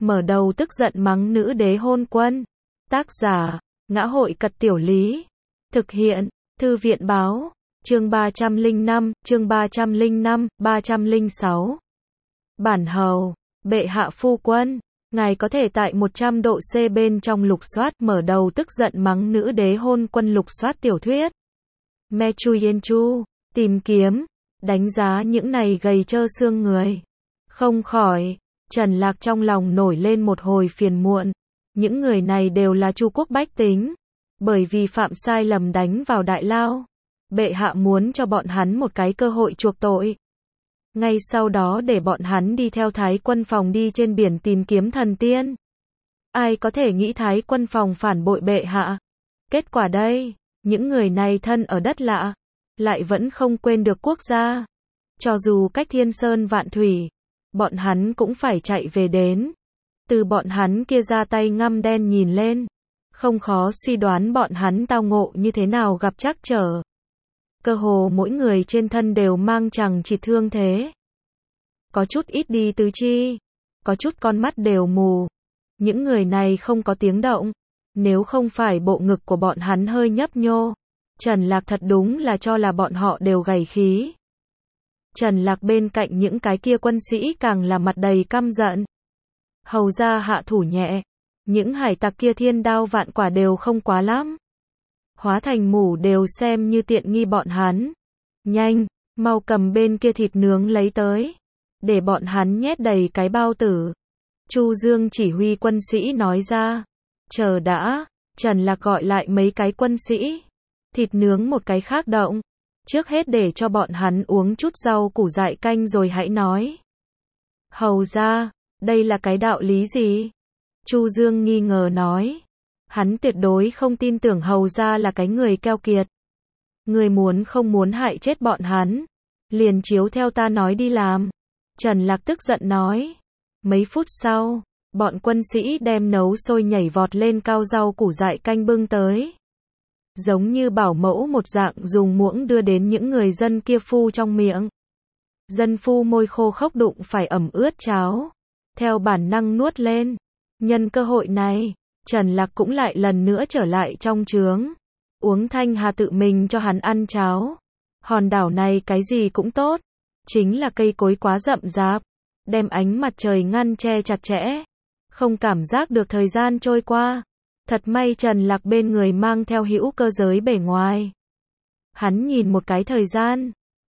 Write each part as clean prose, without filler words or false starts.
mở đầu tức giận mắng nữ đế hôn quân. Tác giả, Ngã Hội Cật Tiểu Lý. Thực hiện, Thư viện Báo. Chương 305, chương 305, 306. Bản hầu, bệ hạ phu quân, ngài có thể tại 100 độ C bên trong lục soát, mở đầu tức giận mắng nữ đế hôn quân lục soát tiểu thuyết. Mechu Yenchu, tìm kiếm, đánh giá những này gầy trơ xương người. Không khỏi, Trần Lạc trong lòng nổi lên một hồi phiền muộn. Những người này đều là Chu quốc bách tính, bởi vì phạm sai lầm đánh vào đại lao. Bệ hạ muốn cho bọn hắn một cái cơ hội chuộc tội. Ngay sau đó để bọn hắn đi theo Thái Quân Phòng đi trên biển tìm kiếm thần tiên. Ai có thể nghĩ Thái Quân Phòng phản bội bệ hạ? Kết quả đây, những người này thân ở đất lạ, lại vẫn không quên được quốc gia. Cho dù cách thiên sơn vạn thủy, bọn hắn cũng phải chạy về đến. Từ bọn hắn kia ra tay ngăm đen nhìn lên, không khó suy đoán bọn hắn tao ngộ như thế nào gặp trắc trở. Cơ hồ mỗi người trên thân đều mang chằng chịt thương thế. Có chút ít đi tứ chi, có chút con mắt đều mù. Những người này không có tiếng động, nếu không phải bộ ngực của bọn hắn hơi nhấp nhô, Trần Lạc thật đúng là cho là bọn họ đều gầy khí. Trần Lạc bên cạnh những cái kia quân sĩ càng là mặt đầy căm giận. Hầu ra hạ thủ nhẹ, những hải tặc kia thiên đao vạn quả đều không quá lắm. Hóa thành mủ đều xem như tiện nghi bọn hắn. Nhanh, mau cầm bên kia thịt nướng lấy tới, để bọn hắn nhét đầy cái bao tử. Chu Dương chỉ huy quân sĩ nói ra. Chờ đã, Trần Lạc gọi lại mấy cái quân sĩ. Thịt nướng một cái khác động. Trước hết để cho bọn hắn uống chút rau củ dại canh rồi hãy nói. Hầu ra, đây là cái đạo lý gì? Chu Dương nghi ngờ nói. Hắn tuyệt đối không tin tưởng hầu ra là cái người keo kiệt. Người muốn không muốn hại chết bọn hắn, liền chiếu theo ta nói đi làm. Trần Lạc tức giận nói. Mấy phút sau, bọn quân sĩ đem nấu sôi nhảy vọt lên cao rau củ dại canh bưng tới. Giống như bảo mẫu một dạng dùng muỗng đưa đến những người dân kia phu trong miệng. Dân phu môi khô khốc đụng phải ẩm ướt cháo, theo bản năng nuốt lên. Nhân cơ hội này, Trần Lạc cũng lại lần nữa trở lại trong trướng. Uống Thanh Hà tự mình cho hắn ăn cháo. Hòn đảo này cái gì cũng tốt, chính là cây cối quá rậm rạp, đem ánh mặt trời ngăn che chặt chẽ, không cảm giác được thời gian trôi qua. Thật may Trần Lạc bên người mang theo hữu cơ giới bề ngoài. Hắn nhìn một cái thời gian,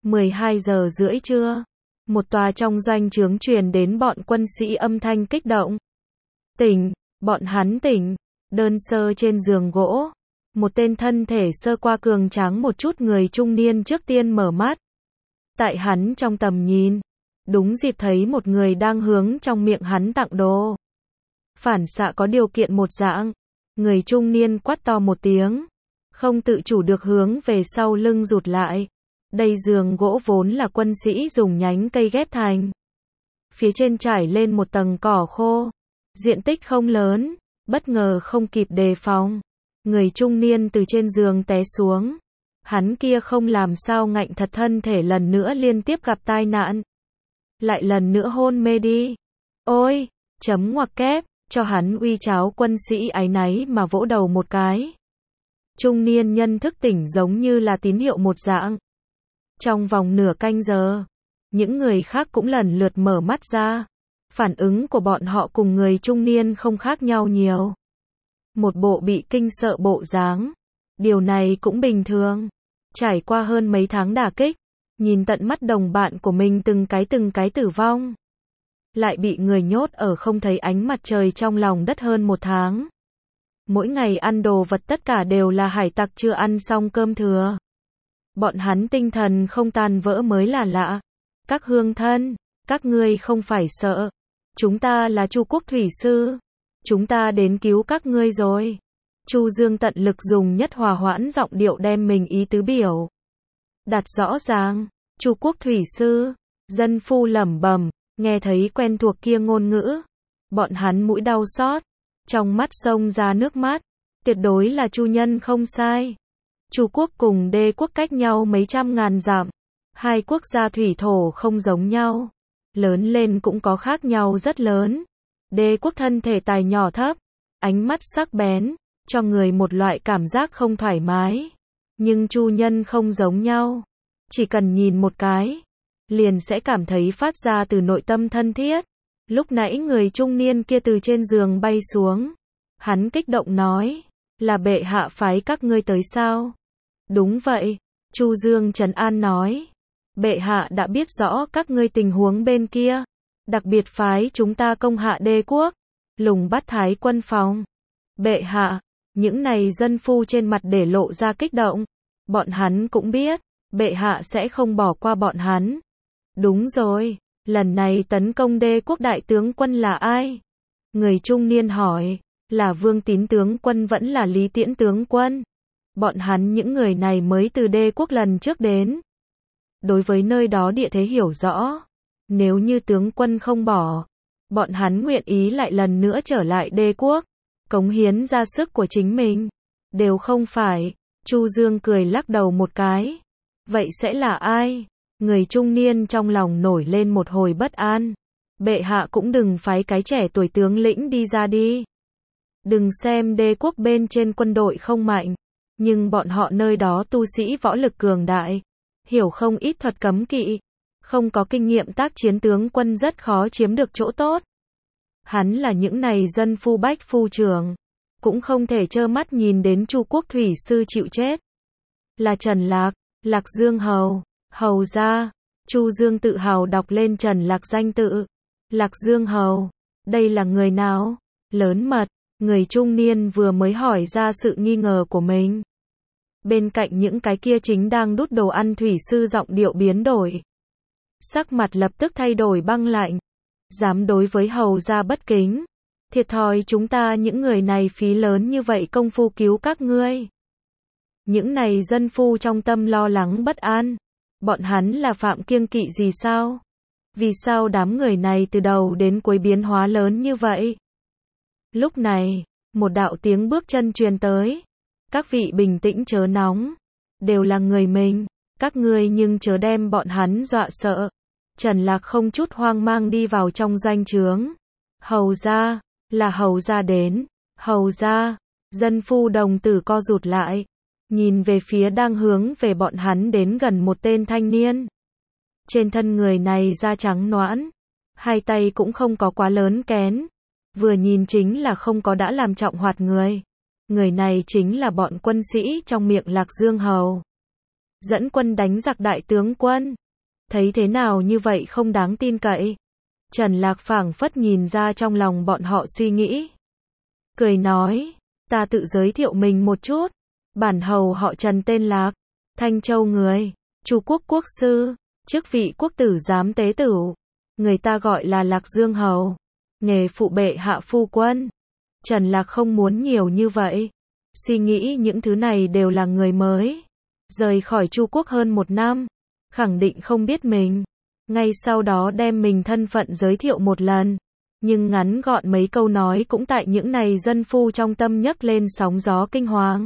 12 giờ rưỡi trưa. Một tòa trong doanh trướng truyền đến bọn quân sĩ âm thanh kích động. Tỉnh, bọn hắn tỉnh. Đơn sơ trên giường gỗ, một tên thân thể sơ qua cường tráng một chút người trung niên trước tiên mở mắt. Tại hắn trong tầm nhìn, đúng dịp thấy một người đang hướng trong miệng hắn tặng đồ. Phản xạ có điều kiện một dạng, người trung niên quát to một tiếng, không tự chủ được hướng về sau lưng rụt lại. Đây giường gỗ vốn là quân sĩ dùng nhánh cây ghép thành. Phía trên trải lên một tầng cỏ khô, diện tích không lớn, bất ngờ không kịp đề phòng. Người trung niên từ trên giường té xuống. Hắn kia không làm sao ngạnh thật thân thể lần nữa liên tiếp gặp tai nạn. Lại lần nữa hôn mê đi. Ôi, chấm ngoặc kép, cho hắn uy cháo quân sĩ áy náy mà vỗ đầu một cái. Trung niên nhân thức tỉnh giống như là tín hiệu một dạng. Trong vòng nửa canh giờ, những người khác cũng lần lượt mở mắt ra. Phản ứng của bọn họ cùng người trung niên không khác nhau nhiều. Một bộ bị kinh sợ bộ dáng. Điều này cũng bình thường. Trải qua hơn mấy tháng đả kích, nhìn tận mắt đồng bạn của mình từng cái tử vong. Lại bị người nhốt ở không thấy ánh mặt trời trong lòng đất hơn một tháng. Mỗi ngày ăn đồ vật tất cả đều là hải tặc chưa ăn xong cơm thừa. Bọn hắn tinh thần không tan vỡ mới là lạ. Các hương thân, các ngươi không phải sợ. Chúng ta là Chu quốc thủy sư. Chúng ta đến cứu các ngươi rồi. Chu Dương tận lực dùng nhất hòa hoãn giọng điệu đem mình ý tứ biểu đặt rõ ràng. Chu quốc thủy sư, dân phu lẩm bẩm, nghe thấy quen thuộc kia ngôn ngữ, bọn hắn mũi đau xót, trong mắt xông ra nước mắt. Tuyệt đối là Chu nhân không sai. Chu quốc cùng Đê quốc cách nhau mấy trăm ngàn dặm, hai quốc gia thủy thổ không giống nhau, lớn lên cũng có khác nhau rất lớn. Đế quốc thân thể tài nhỏ thấp, ánh mắt sắc bén, cho người một loại cảm giác không thoải mái. Nhưng Chu Nhân không giống nhau. Chỉ cần nhìn một cái, liền sẽ cảm thấy phát ra từ nội tâm thân thiết. Lúc nãy người trung niên kia từ trên giường bay xuống. Hắn kích động nói, là bệ hạ phái các ngươi tới sao? Đúng vậy, Chu Dương trấn an nói. Bệ hạ đã biết rõ các ngươi tình huống bên kia. Đặc biệt phái chúng ta công hạ đế quốc, lùng bắt Thái quân phòng. Bệ hạ, những này dân phu trên mặt để lộ ra kích động. Bọn hắn cũng biết, bệ hạ sẽ không bỏ qua bọn hắn. Đúng rồi, lần này tấn công đế quốc đại tướng quân là ai? Người trung niên hỏi, là Vương Tín tướng quân vẫn là Lý Tiễn tướng quân? Bọn hắn những người này mới từ đế quốc lần trước đến. Đối với nơi đó địa thế hiểu rõ. Nếu như tướng quân không bỏ, bọn hắn nguyện ý lại lần nữa trở lại đế quốc, cống hiến ra sức của chính mình. Đều không phải. Chu Dương cười lắc đầu một cái. Vậy sẽ là ai? Người trung niên trong lòng nổi lên một hồi bất an. Bệ hạ cũng đừng phái cái trẻ tuổi tướng lĩnh đi ra đi. Đừng xem đế quốc bên trên quân đội không mạnh, nhưng bọn họ nơi đó tu sĩ võ lực cường đại, hiểu không ít thuật cấm kỵ, không có kinh nghiệm tác chiến tướng quân rất khó chiếm được chỗ tốt. Hắn là những này dân phu bách phu trưởng, cũng không thể trơ mắt nhìn đến Chu Quốc thủy sư chịu chết. Là Trần Lạc, Lạc Dương hầu, hầu gia. Chu Dương tự hào đọc lên Trần Lạc danh tự. Lạc Dương hầu, đây là người nào? Lớn mật, người trung niên vừa mới hỏi ra sự nghi ngờ của mình. Bên cạnh những cái kia chính đang đút đồ ăn thủy sư giọng điệu biến đổi. Sắc mặt lập tức thay đổi băng lạnh. Dám đối với hầu gia bất kính. Thiệt thòi chúng ta những người này phí lớn như vậy công phu cứu các ngươi. Những này dân phu trong tâm lo lắng bất an. Bọn hắn là phạm kiêng kỵ gì sao? Vì sao đám người này từ đầu đến cuối biến hóa lớn như vậy? Lúc này, một đạo tiếng bước chân truyền tới. Các vị bình tĩnh chớ nóng. Đều là người mình. Các ngươi nhưng chớ đem bọn hắn dọa sợ. Trần Lạc không chút hoang mang đi vào trong doanh trướng. Hầu gia, là hầu gia đến. Hầu gia, dân phu đồng tử co rụt lại. Nhìn về phía đang hướng về bọn hắn đến gần một tên thanh niên. Trên thân người này da trắng nõn, hai tay cũng không có quá lớn kén. Vừa nhìn chính là không có đã làm trọng hoạt người. Người này chính là bọn quân sĩ trong miệng Lạc Dương hầu. Dẫn quân đánh giặc đại tướng quân. Thấy thế nào như vậy không đáng tin cậy. Trần Lạc phảng phất nhìn ra trong lòng bọn họ suy nghĩ. Cười nói, ta tự giới thiệu mình một chút. Bản hầu họ Trần tên Lạc, Thanh Châu người, Chu Quốc quốc sư, chức vị quốc tử giám tế tử. Người ta gọi là Lạc Dương hầu, nghề phụ bệ hạ phu quân. Trần Lạc không muốn nhiều như vậy. Suy nghĩ những thứ này đều là người mới. Rời khỏi Chu Quốc hơn 1 năm. Khẳng định không biết mình. Ngay sau đó đem mình thân phận giới thiệu một lần. Nhưng ngắn gọn mấy câu nói cũng tại những này dân phu trong tâm nhấc lên sóng gió kinh hoàng.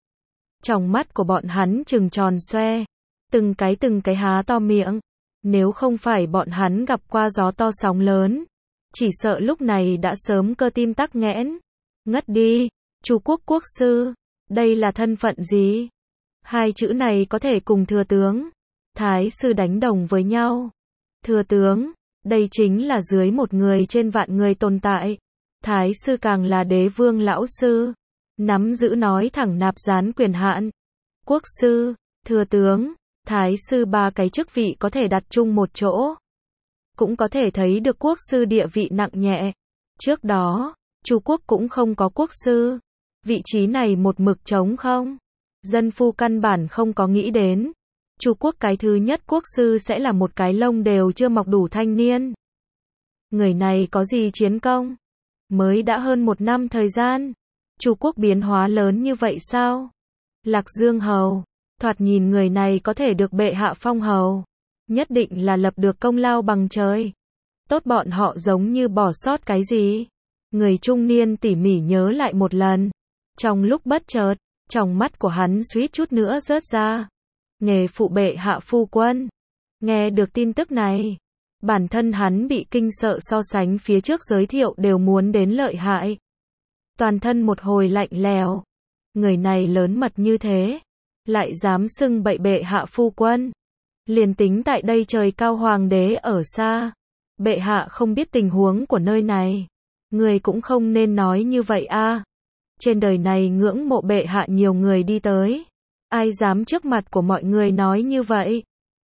Trong mắt của bọn hắn trừng tròn xoe. Từng cái há to miệng. Nếu không phải bọn hắn gặp qua gió to sóng lớn. Chỉ sợ lúc này đã sớm cơ tim tắc nghẽn. Ngất đi. Chu Quốc quốc sư. Đây là thân phận gì? Hai chữ này có thể cùng thừa tướng, thái sư đánh đồng với nhau. Thừa tướng, đây chính là dưới một người trên vạn người tồn tại. Thái sư càng là đế vương lão sư. Nắm giữ nói thẳng nạp gián quyền hạn. Quốc sư, thừa tướng, thái sư 3 cái chức vị có thể đặt chung một chỗ. Cũng có thể thấy được quốc sư địa vị nặng nhẹ. Trước đó, Chu Quốc cũng không có quốc sư. Vị trí này một mực trống không. Dân phu căn bản không có nghĩ đến. Chu Quốc cái thứ nhất quốc sư sẽ là một cái lông đều chưa mọc đủ thanh niên. Người này có gì chiến công? Mới đã hơn 1 năm thời gian. Chu Quốc biến hóa lớn như vậy sao? Lạc Dương hầu, thoạt nhìn người này có thể được bệ hạ phong hầu. Nhất định là lập được công lao bằng trời. Tốt bọn họ giống như bỏ sót cái gì? Người trung niên tỉ mỉ nhớ lại một lần. Trong lúc bất chợt, trong mắt của hắn suýt chút nữa rớt ra. Nghề phụ bệ hạ phu quân. Nghe được tin tức này, Bản thân hắn bị kinh sợ so sánh phía trước giới thiệu đều muốn đến lợi hại. Toàn thân một hồi lạnh lèo. Người này lớn mật như thế, lại dám xưng bậy bệ hạ phu quân. Liền tính tại đây trời cao hoàng đế ở xa, bệ hạ không biết tình huống của nơi này. Người cũng không nên nói như vậy a. Trên đời này ngưỡng mộ bệ hạ nhiều người đi tới. Ai dám trước mặt của mọi người nói như vậy?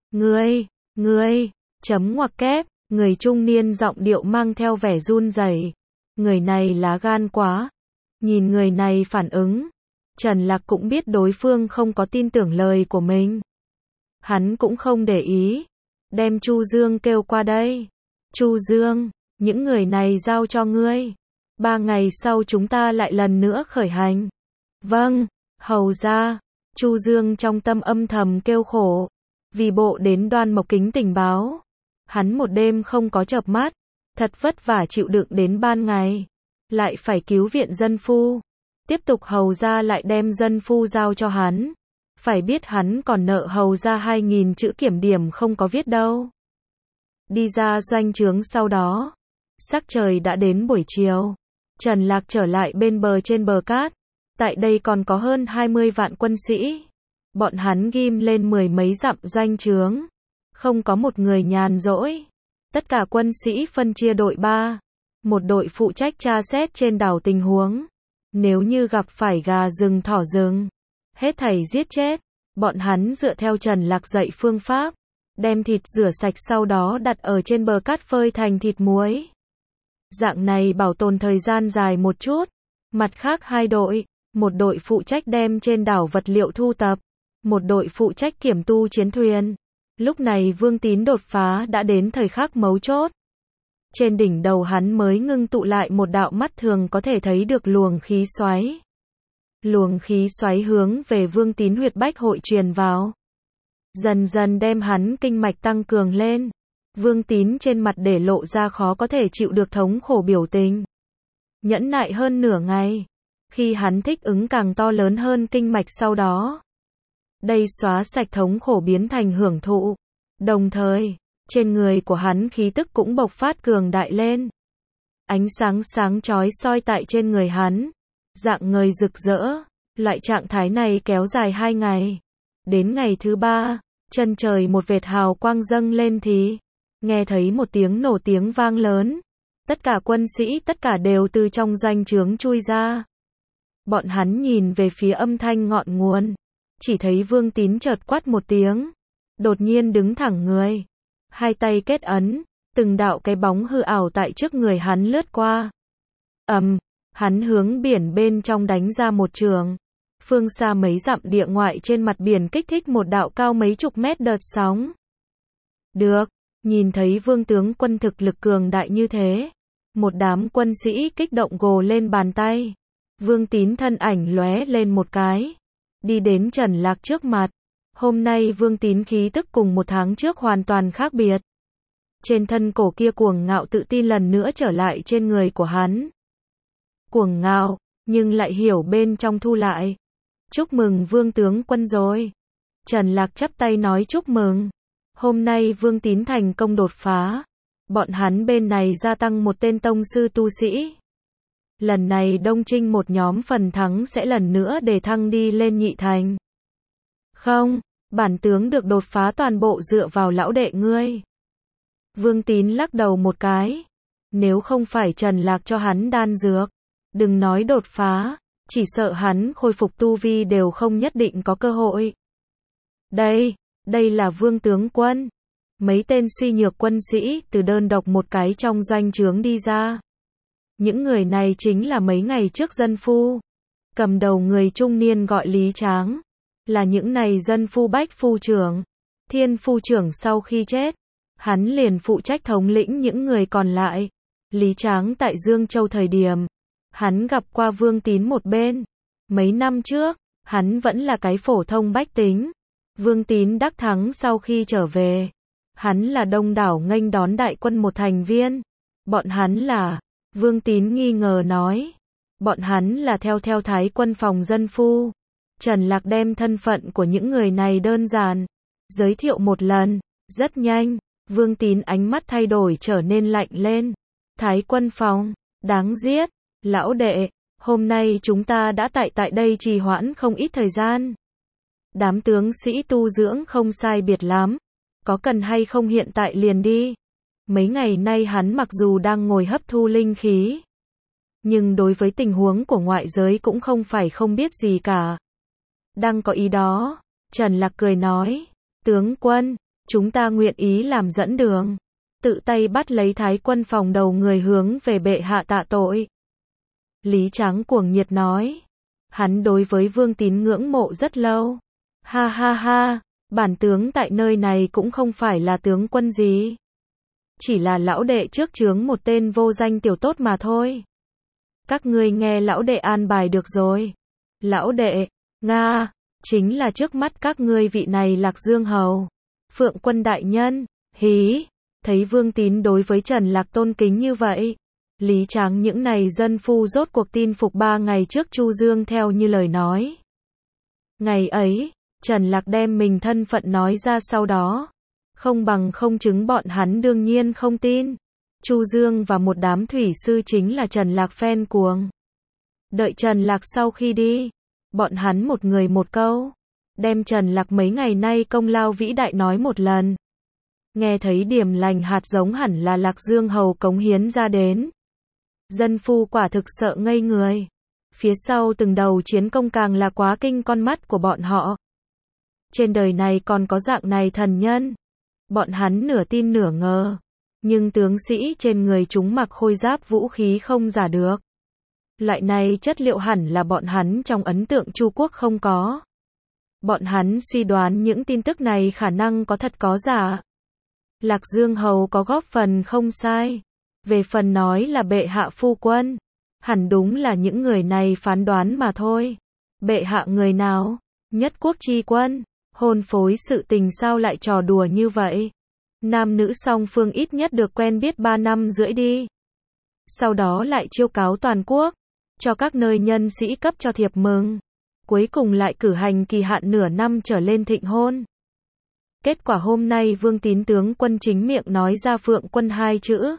Ngươi, chấm ngoặc kép, người trung niên giọng điệu mang theo vẻ run rẩy. Người này lá gan quá. Nhìn người này phản ứng, Trần Lạc cũng biết đối phương không có tin tưởng lời của mình. Hắn cũng không để ý, đem Chu Dương kêu qua đây. Chu Dương, những người này giao cho ngươi. 3 ngày sau chúng ta lại lần nữa khởi hành. Vâng, hầu ra. Chu Dương trong tâm âm thầm kêu khổ. Vì bộ đến Đoan Mộc Kính tình báo. Hắn một đêm không có chợp mắt. Thật vất vả chịu đựng đến ban ngày. Lại phải cứu viện dân phu. Tiếp tục hầu ra lại đem dân phu giao cho hắn. Phải biết hắn còn nợ hầu ra 2.000 chữ kiểm điểm không có viết đâu. Đi ra doanh trướng sau đó. Sắc trời đã đến buổi chiều. Trần Lạc trở lại bên bờ trên bờ cát. Tại đây còn có hơn 20 vạn quân sĩ. Bọn hắn ghim lên 10 mấy dặm doanh trướng. Không có một người nhàn rỗi. Tất cả quân sĩ phân chia đội 3. Một đội phụ trách tra xét trên đảo tình huống. Nếu như gặp phải gà rừng thỏ rừng, hết thảy giết chết. Bọn hắn dựa theo Trần Lạc dạy phương pháp. Đem thịt rửa sạch sau đó đặt ở trên bờ cát phơi thành thịt muối. Dạng này bảo tồn thời gian dài một chút. Mặt khác 2 đội. Một đội phụ trách đem trên đảo vật liệu thu tập. Một đội phụ trách kiểm tu chiến thuyền. Lúc này Vương Tín đột phá đã đến thời khắc mấu chốt. Trên đỉnh đầu hắn mới ngưng tụ lại một đạo mắt thường có thể thấy được luồng khí xoáy. Luồng khí xoáy hướng về Vương Tín huyệt bách hội truyền vào. Dần dần đem hắn kinh mạch tăng cường lên. Vương Tín trên mặt để lộ ra khó có thể chịu được thống khổ biểu tình. Nhẫn nại hơn nửa ngày. Khi hắn thích ứng càng to lớn hơn kinh mạch sau đó. Đây xóa sạch thống khổ biến thành hưởng thụ. Đồng thời, trên người của hắn khí tức cũng bộc phát cường đại lên. Ánh sáng sáng chói soi tại trên người hắn. Dạng ngời rực rỡ. Loại trạng thái này kéo dài 2 ngày. Đến ngày thứ 3, chân trời một vệt hào quang dâng lên thì nghe thấy một tiếng nổ tiếng vang lớn. Tất cả quân sĩ tất cả đều từ trong doanh trướng chui ra. Bọn hắn nhìn về phía âm thanh ngọn nguồn. Chỉ thấy Vương Tín chợt quát một tiếng. Đột nhiên đứng thẳng người. 2 tay kết ấn. Từng đạo cái bóng hư ảo tại trước người hắn lướt qua. Hắn hướng biển bên trong đánh ra một trường. Phương xa mấy dặm địa ngoại trên mặt biển kích thích một đạo cao mấy chục mét đợt sóng. Được, nhìn thấy Vương tướng quân thực lực cường đại như thế. Một đám quân sĩ kích động gồ lên bàn tay. Vương Tín thân ảnh lóe lên một cái. Đi đến Trần Lạc trước mặt. Hôm nay Vương Tín khí tức cùng 1 tháng trước hoàn toàn khác biệt. Trên thân cổ kia cuồng ngạo tự tin lần nữa trở lại trên người của hắn. Cuồng ngạo, nhưng lại hiểu bên trong thu lại. Chúc mừng Vương tướng quân rồi. Trần Lạc chắp tay nói chúc mừng. Hôm nay Vương Tín thành công đột phá. Bọn hắn bên này gia tăng một tên tông sư tu sĩ. Lần này Đông Trinh một nhóm phần thắng sẽ lần nữa để thăng đi lên nhị thành. Không, bản tướng được đột phá toàn bộ dựa vào lão đệ ngươi. Vương Tín lắc đầu một cái. Nếu không phải Trần Lạc cho hắn đan dược, đừng nói đột phá, chỉ sợ hắn khôi phục tu vi đều không nhất định có cơ hội. Đây là Vương tướng quân. Mấy tên suy nhược quân sĩ từ đơn độc một cái trong doanh trướng đi ra. Những người này chính là mấy ngày trước dân phu. Cầm đầu người trung niên gọi Lý Tráng. Là những này dân phu bách phu trưởng. Thiên phu trưởng sau khi chết, hắn liền phụ trách thống lĩnh những người còn lại. Lý Tráng tại Dương Châu thời điểm, hắn gặp qua Vương Tín một bên. Mấy năm trước, hắn vẫn là cái phổ thông bách tính. Vương Tín đắc thắng sau khi trở về. Hắn là đông đảo nghênh đón đại quân một thành viên. Bọn hắn là, Vương Tín nghi ngờ nói. Bọn hắn là theo thái quân phòng dân phu. Trần Lạc đem thân phận của những người này đơn giản giới thiệu một lần. Rất nhanh, Vương Tín ánh mắt thay đổi trở nên lạnh lên. Thái Quân Phong, đáng giết. Lão đệ, hôm nay chúng ta đã tại đây trì hoãn không ít thời gian. Đám tướng sĩ tu dưỡng không sai biệt lắm. Có cần hay không hiện tại liền đi. Mấy ngày nay hắn mặc dù đang ngồi hấp thu linh khí, nhưng đối với tình huống của ngoại giới cũng không phải không biết gì cả. Đang có ý đó, Trần Lạc cười nói, tướng quân, chúng ta nguyện ý làm dẫn đường. Tự tay bắt lấy Thái Quân Phòng đầu người hướng về bệ hạ tạ tội. Lý Tráng cuồng nhiệt nói, hắn đối với Vương Tín ngưỡng mộ rất lâu. Ha ha ha, bản tướng tại nơi này cũng không phải là tướng quân gì. Chỉ là lão đệ trước trướng một tên vô danh tiểu tốt mà thôi. Các ngươi nghe lão đệ an bài được rồi. Lão đệ, Nga, chính là trước mắt các ngươi vị này Lạc Dương Hầu. Phượng Quân đại nhân, hí, thấy Vương Tín đối với Trần Lạc tôn kính như vậy. Lý Tráng những này dân phu rốt cuộc tin phục 3 ngày trước Chu Dương theo như lời nói. Ngày ấy, Trần Lạc đem mình thân phận nói ra sau đó. Không bằng không chứng bọn hắn đương nhiên không tin. Chu Dương và một đám thủy sư chính là Trần Lạc phen cuồng. Đợi Trần Lạc sau khi đi, bọn hắn một người một câu, đem Trần Lạc mấy ngày nay công lao vĩ đại nói một lần. Nghe thấy điểm lành hạt giống hẳn là Lạc Dương Hầu cống hiến ra đến. Dân phu quả thực sợ ngây người. Phía sau từng đầu chiến công càng là quá kinh con mắt của bọn họ. Trên đời này còn có dạng này thần nhân. Bọn hắn nửa tin nửa ngờ. Nhưng tướng sĩ trên người chúng mặc khôi giáp vũ khí không giả được. Loại này chất liệu hẳn là bọn hắn trong ấn tượng Chu Quốc không có. Bọn hắn suy đoán những tin tức này khả năng có thật có giả. Lạc Dương Hầu có góp phần không sai. Về phần nói là bệ hạ phu quân, hẳn đúng là những người này phán đoán mà thôi. Bệ hạ người nào? Nhất quốc chi quân. Hôn phối sự tình sao lại trò đùa như vậy? Nam nữ song phương ít nhất được quen biết 3 năm rưỡi đi. Sau đó lại chiêu cáo toàn quốc, cho các nơi nhân sĩ cấp cho thiệp mừng. Cuối cùng lại cử hành kỳ hạn nửa năm trở lên thịnh hôn. Kết quả hôm nay Vương Tín tướng quân chính miệng nói ra Phượng Quân 2 chữ.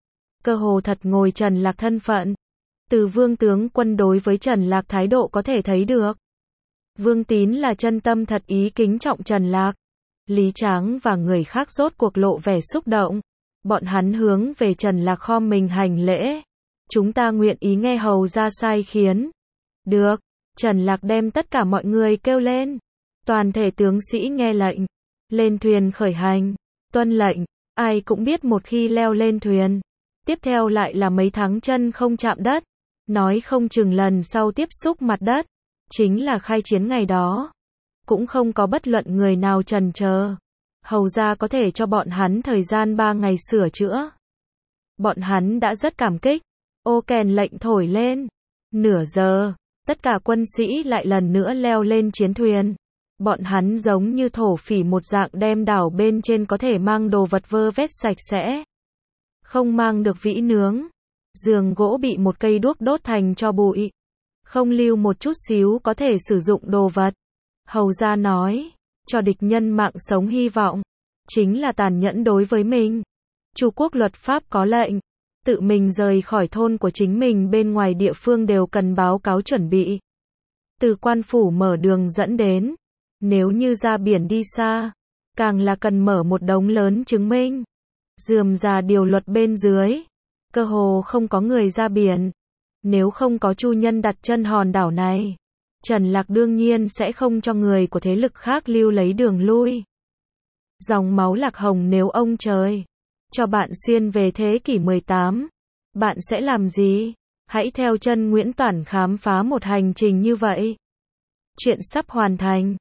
Cơ hồ thật ngồi Trần Lạc thân phận. Từ Vương tướng quân đối với Trần Lạc thái độ có thể thấy được. Vương Tín là chân tâm thật ý kính trọng Trần Lạc. Lý Tráng và người khác rốt cuộc lộ vẻ xúc động. Bọn hắn hướng về Trần Lạc khom mình hành lễ. Chúng ta nguyện ý nghe hầu ra sai khiến. Được. Trần Lạc đem tất cả mọi người kêu lên. Toàn thể tướng sĩ nghe lệnh. Lên thuyền khởi hành. Tuân lệnh. Ai cũng biết một khi leo lên thuyền. Tiếp theo lại là mấy tháng chân không chạm đất. Nói không chừng lần sau tiếp xúc mặt đất. Chính là khai chiến ngày đó. Cũng không có bất luận người nào chần chờ. Hầu ra có thể cho bọn hắn thời gian 3 ngày sửa chữa. Bọn hắn đã rất cảm kích. Ô kèn lệnh thổi lên. Nửa giờ, tất cả quân sĩ lại lần nữa leo lên chiến thuyền. Bọn hắn giống như thổ phỉ một dạng đem đảo bên trên có thể mang đồ vật vơ vét sạch sẽ. Không mang được vĩ nướng. Giường gỗ bị một cây đuốc đốt thành tro bụi. Không lưu một chút xíu có thể sử dụng đồ vật. Hầu ra nói, cho địch nhân mạng sống hy vọng, chính là tàn nhẫn đối với mình. Chu Quốc luật pháp có lệnh, tự mình rời khỏi thôn của chính mình bên ngoài địa phương đều cần báo cáo chuẩn bị. Từ quan phủ mở đường dẫn đến, nếu như ra biển đi xa, càng là cần mở một đống lớn chứng minh. Rườm rà điều luật bên dưới, cơ hồ không có người ra biển. Nếu không có Chu nhân đặt chân hòn đảo này, Trần Lạc đương nhiên sẽ không cho người của thế lực khác lưu lấy đường lui. Dòng máu Lạc Hồng nếu ông trời cho bạn xuyên về thế kỷ 18, bạn sẽ làm gì? Hãy theo chân Nguyễn Toản khám phá một hành trình như vậy. Chuyện sắp hoàn thành.